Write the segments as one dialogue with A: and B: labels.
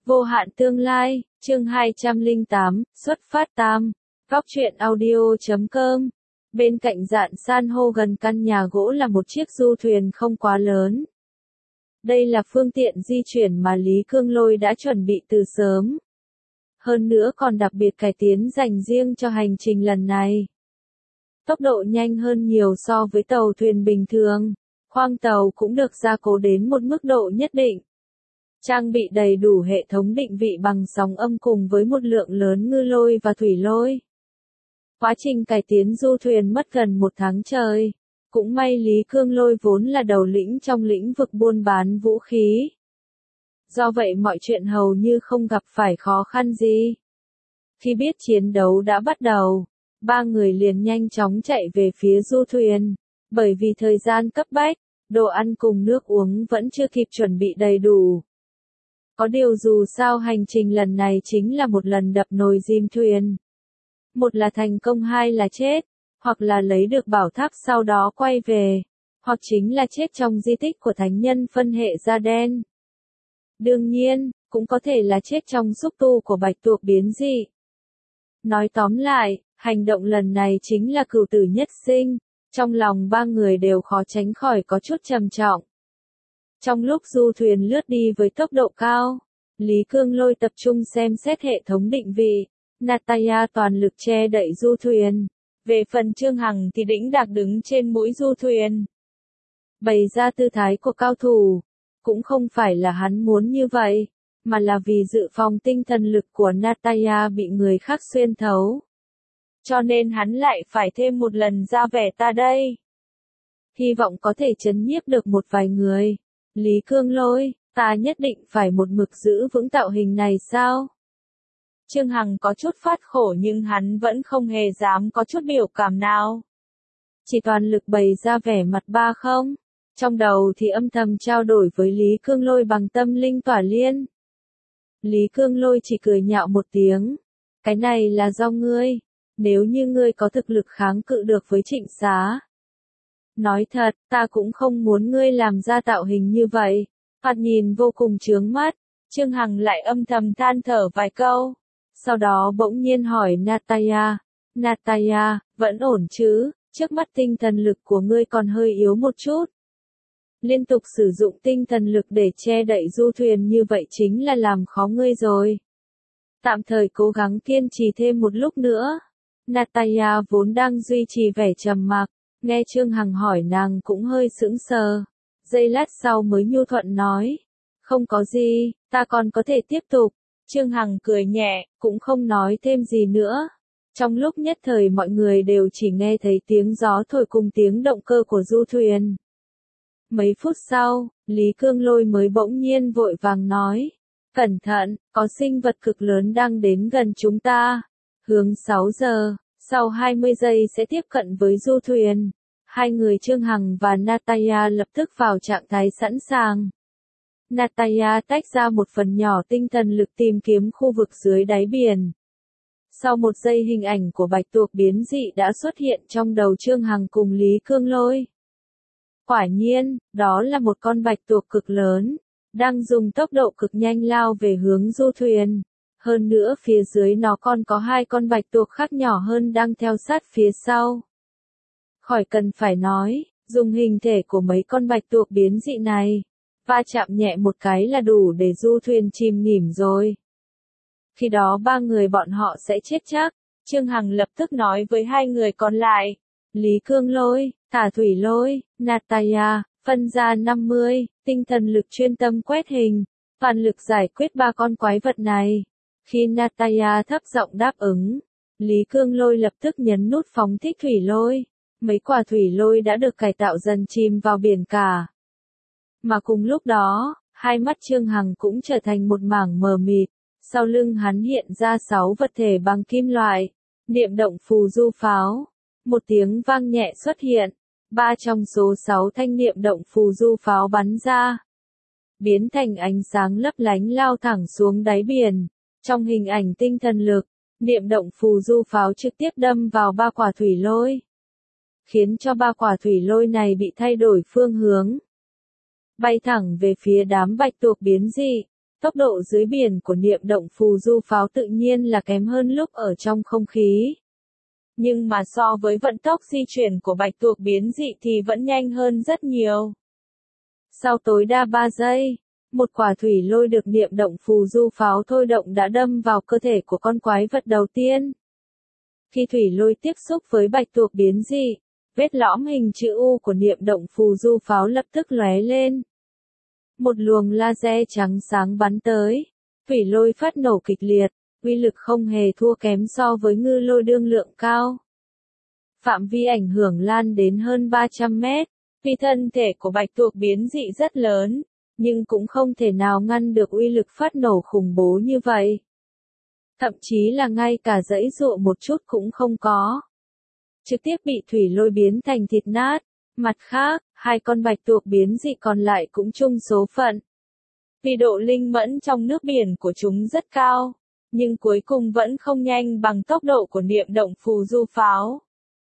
A: Vô hạn tương lai, chương 208, xuất phát tam. Góc truyện audio.com. Bên cạnh dạn san hô gần căn nhà gỗ là một chiếc du thuyền không quá lớn. Đây là phương tiện di chuyển mà Lý Cương Lôi đã chuẩn bị từ sớm. Hơn nữa còn đặc biệt cải tiến dành riêng cho hành trình lần này. Tốc độ nhanh hơn nhiều so với tàu thuyền bình thường. Khoang tàu cũng được gia cố đến một mức độ nhất định. Trang bị đầy đủ hệ thống định vị bằng sóng âm cùng với một lượng lớn ngư lôi và thủy lôi. Quá trình cải tiến du thuyền mất gần 1 tháng trời. Cũng may Lý Cương Lôi vốn là đầu lĩnh trong lĩnh vực buôn bán vũ khí. Do vậy mọi chuyện hầu như không gặp phải khó khăn gì. Khi biết chiến đấu đã bắt đầu, 3 người liền nhanh chóng chạy về phía du thuyền. Bởi vì thời gian cấp bách, đồ ăn cùng nước uống vẫn chưa kịp chuẩn bị đầy đủ. Có điều dù sao hành trình lần này chính là một lần đập nồi chìm thuyền. Một là thành công, hai là chết, hoặc là lấy được bảo tháp sau đó quay về, hoặc chính là chết trong di tích của thánh nhân phân hệ da đen. Đương nhiên, cũng có thể là chết trong xúc tu của bạch tuộc biến dị. Nói tóm lại, hành động lần này chính là cửu tử nhất sinh, trong lòng 3 người đều khó tránh khỏi có chút trầm trọng. Trong lúc du thuyền lướt đi với tốc độ cao, Lý Cương Lôi tập trung xem xét hệ thống định vị, Natalia toàn lực che đậy du thuyền. Về phần Trương Hằng thì đĩnh đạc đứng trên mũi du thuyền. Bày ra tư thái của cao thủ, cũng không phải là hắn muốn như vậy, mà là vì dự phòng tinh thần lực của Natalia bị người khác xuyên thấu. Cho nên hắn lại phải thêm một lần ra vẻ ta đây. Hy vọng có thể trấn nhiếp được một vài người. Lý Cương Lôi, ta nhất định phải một mực giữ vững tạo hình này sao? Trương Hằng có chút phát khổ nhưng hắn vẫn không hề dám có chút biểu cảm nào. Chỉ toàn lực bày ra vẻ mặt ba không. Trong đầu thì âm thầm trao đổi với Lý Cương Lôi bằng tâm linh tỏa liên. Lý Cương Lôi chỉ cười nhạo một tiếng. Cái này là do ngươi. Nếu như ngươi có thực lực kháng cự được với Trịnh Xá. Nói thật, ta cũng không muốn ngươi làm ra tạo hình như vậy. Thoạt nhìn vô cùng chướng mắt. Trương Hằng lại âm thầm than thở vài câu. Sau đó bỗng nhiên hỏi Natalia. Natalia, vẫn ổn chứ? Trước mắt tinh thần lực của ngươi còn hơi yếu một chút. Liên tục sử dụng tinh thần lực để che đậy du thuyền như vậy chính là làm khó ngươi rồi. Tạm thời cố gắng kiên trì thêm một lúc nữa. Natalia vốn đang duy trì vẻ trầm mặc, nghe Trương Hằng hỏi nàng cũng hơi sững sờ. Giây lát sau mới nhu thuận nói. Không có gì, ta còn có thể tiếp tục. Trương Hằng cười nhẹ, cũng không nói thêm gì nữa. Trong lúc nhất thời mọi người đều chỉ nghe thấy tiếng gió thổi cùng tiếng động cơ của du thuyền. Mấy phút sau, Lý Cương Lôi mới bỗng nhiên vội vàng nói. Cẩn thận, có sinh vật cực lớn đang đến gần chúng ta. Hướng 6 giờ, sau 20 giây sẽ tiếp cận với du thuyền. Hai người Trương Hằng và Natalia lập tức vào trạng thái sẵn sàng. Natalia tách ra một phần nhỏ tinh thần lực tìm kiếm khu vực dưới đáy biển. Sau 1 giây hình ảnh của bạch tuộc biến dị đã xuất hiện trong đầu Trương Hằng cùng Lý Cương Lôi. Quả nhiên, đó là một con bạch tuộc cực lớn, đang dùng tốc độ cực nhanh lao về hướng du thuyền. Hơn nữa phía dưới nó còn có 2 con bạch tuộc khác nhỏ hơn đang theo sát phía sau. Khỏi cần phải nói, dùng hình thể của mấy con bạch tuộc biến dị này, va chạm nhẹ một cái là đủ để du thuyền chìm nghỉm rồi. Khi đó 3 người bọn họ sẽ chết chắc. Trương Hằng lập tức nói với 2 người còn lại. Lý Cương Lôi, thả thủy lôi, Natalia, phân ra 50, tinh thần lực chuyên tâm quét hình, toàn lực giải quyết 3 con quái vật này. Khi Natalia thấp giọng đáp ứng, Lý Cương Lôi lập tức nhấn nút phóng thích thủy lôi. Mấy quả thủy lôi đã được cải tạo dần chìm vào biển cả. Mà cùng lúc đó, hai mắt Trương Hằng cũng trở thành một mảng mờ mịt. Sau lưng hắn hiện ra 6 vật thể bằng kim loại. Niệm động phù du pháo. Một tiếng vang nhẹ xuất hiện. 3 trong số 6 thanh niệm động phù du pháo bắn ra. Biến thành ánh sáng lấp lánh lao thẳng xuống đáy biển. Trong hình ảnh tinh thần lực, niệm động phù du pháo trực tiếp đâm vào 3 quả thủy lôi. Khiến cho 3 quả thủy lôi này bị thay đổi phương hướng. Bay thẳng về phía đám bạch tuộc biến dị. Tốc độ dưới biển của niệm động phù du pháo tự nhiên là kém hơn lúc ở trong không khí. Nhưng mà so với vận tốc di chuyển của bạch tuộc biến dị thì vẫn nhanh hơn rất nhiều. Sau tối đa 3 giây, một quả thủy lôi được niệm động phù du pháo thôi động đã đâm vào cơ thể của con quái vật đầu tiên. Khi thủy lôi tiếp xúc với bạch tuộc biến dị, vết lõm hình chữ U của niệm động phù du pháo lập tức lóe lên. Một luồng laser trắng sáng bắn tới, thủy lôi phát nổ kịch liệt, uy lực không hề thua kém so với ngư lôi đương lượng cao. Phạm vi ảnh hưởng lan đến hơn 300 mét, vì thân thể của bạch tuộc biến dị rất lớn, nhưng cũng không thể nào ngăn được uy lực phát nổ khủng bố như vậy. Thậm chí là ngay cả giãy giụa một chút cũng không có. Trực tiếp bị thủy lôi biến thành thịt nát. Mặt khác, hai con bạch tuộc biến dị còn lại cũng chung số phận. Vì độ linh mẫn trong nước biển của chúng rất cao, nhưng cuối cùng vẫn không nhanh bằng tốc độ của niệm động phù du pháo.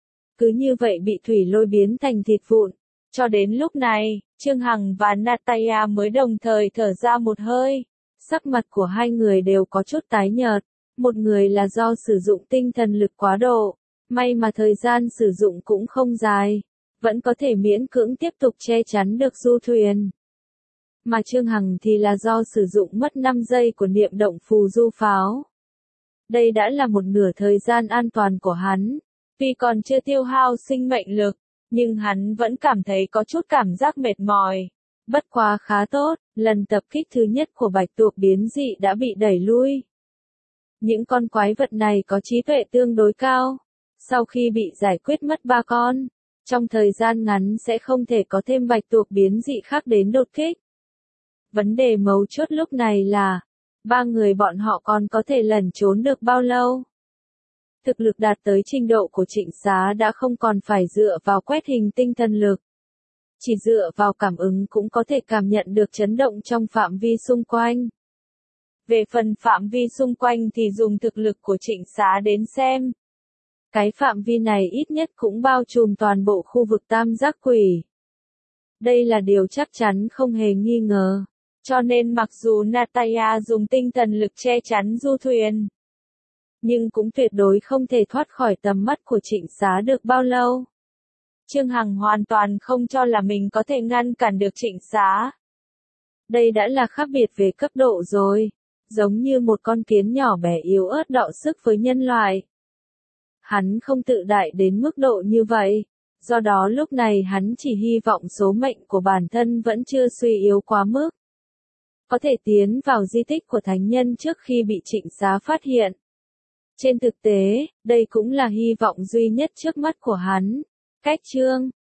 A: Cứ như vậy bị thủy lôi biến thành thịt vụn. Cho đến lúc này, Trương Hằng và Natalia mới đồng thời thở ra một hơi. Sắc mặt của hai người đều có chút tái nhợt. Một người là do sử dụng tinh thần lực quá độ. May mà thời gian sử dụng cũng không dài. Vẫn có thể miễn cưỡng tiếp tục che chắn được du thuyền. Mà Trương Hằng thì là do sử dụng mất 5 giây của niệm động phù du pháo. Đây đã là một nửa thời gian an toàn của hắn. Vì còn chưa tiêu hao sinh mệnh lực, nhưng hắn vẫn cảm thấy có chút cảm giác mệt mỏi. Bất quá khá tốt, lần tập kích thứ nhất của bạch tuộc biến dị đã bị đẩy lui. Những con quái vật này có trí tuệ tương đối cao. Sau khi bị giải quyết mất 3 con, trong thời gian ngắn sẽ không thể có thêm bạch tuộc biến dị khác đến đột kích. Vấn đề mấu chốt lúc này là, 3 người bọn họ còn có thể lẩn trốn được bao lâu? Thực lực đạt tới trình độ của Trịnh Xá đã không còn phải dựa vào quét hình tinh thần lực. Chỉ dựa vào cảm ứng cũng có thể cảm nhận được chấn động trong phạm vi xung quanh. Về phần phạm vi xung quanh thì dùng thực lực của Trịnh Xá đến xem. Cái phạm vi này ít nhất cũng bao trùm toàn bộ khu vực tam giác quỷ. Đây là điều chắc chắn không hề nghi ngờ. Cho nên mặc dù Natalia dùng tinh thần lực che chắn du thuyền, nhưng cũng tuyệt đối không thể thoát khỏi tầm mắt của Trịnh Xá được bao lâu. Trương Hằng hoàn toàn không cho là mình có thể ngăn cản được Trịnh Xá. Đây đã là khác biệt về cấp độ rồi, giống như một con kiến nhỏ bé yếu ớt đọ sức với nhân loại. Hắn không tự đại đến mức độ như vậy, do đó lúc này hắn chỉ hy vọng số mệnh của bản thân vẫn chưa suy yếu quá mức. Có thể tiến vào di tích của thánh nhân trước khi bị Trịnh Xá phát hiện. Trên thực tế, đây cũng là hy vọng duy nhất trước mắt của hắn. Cách chương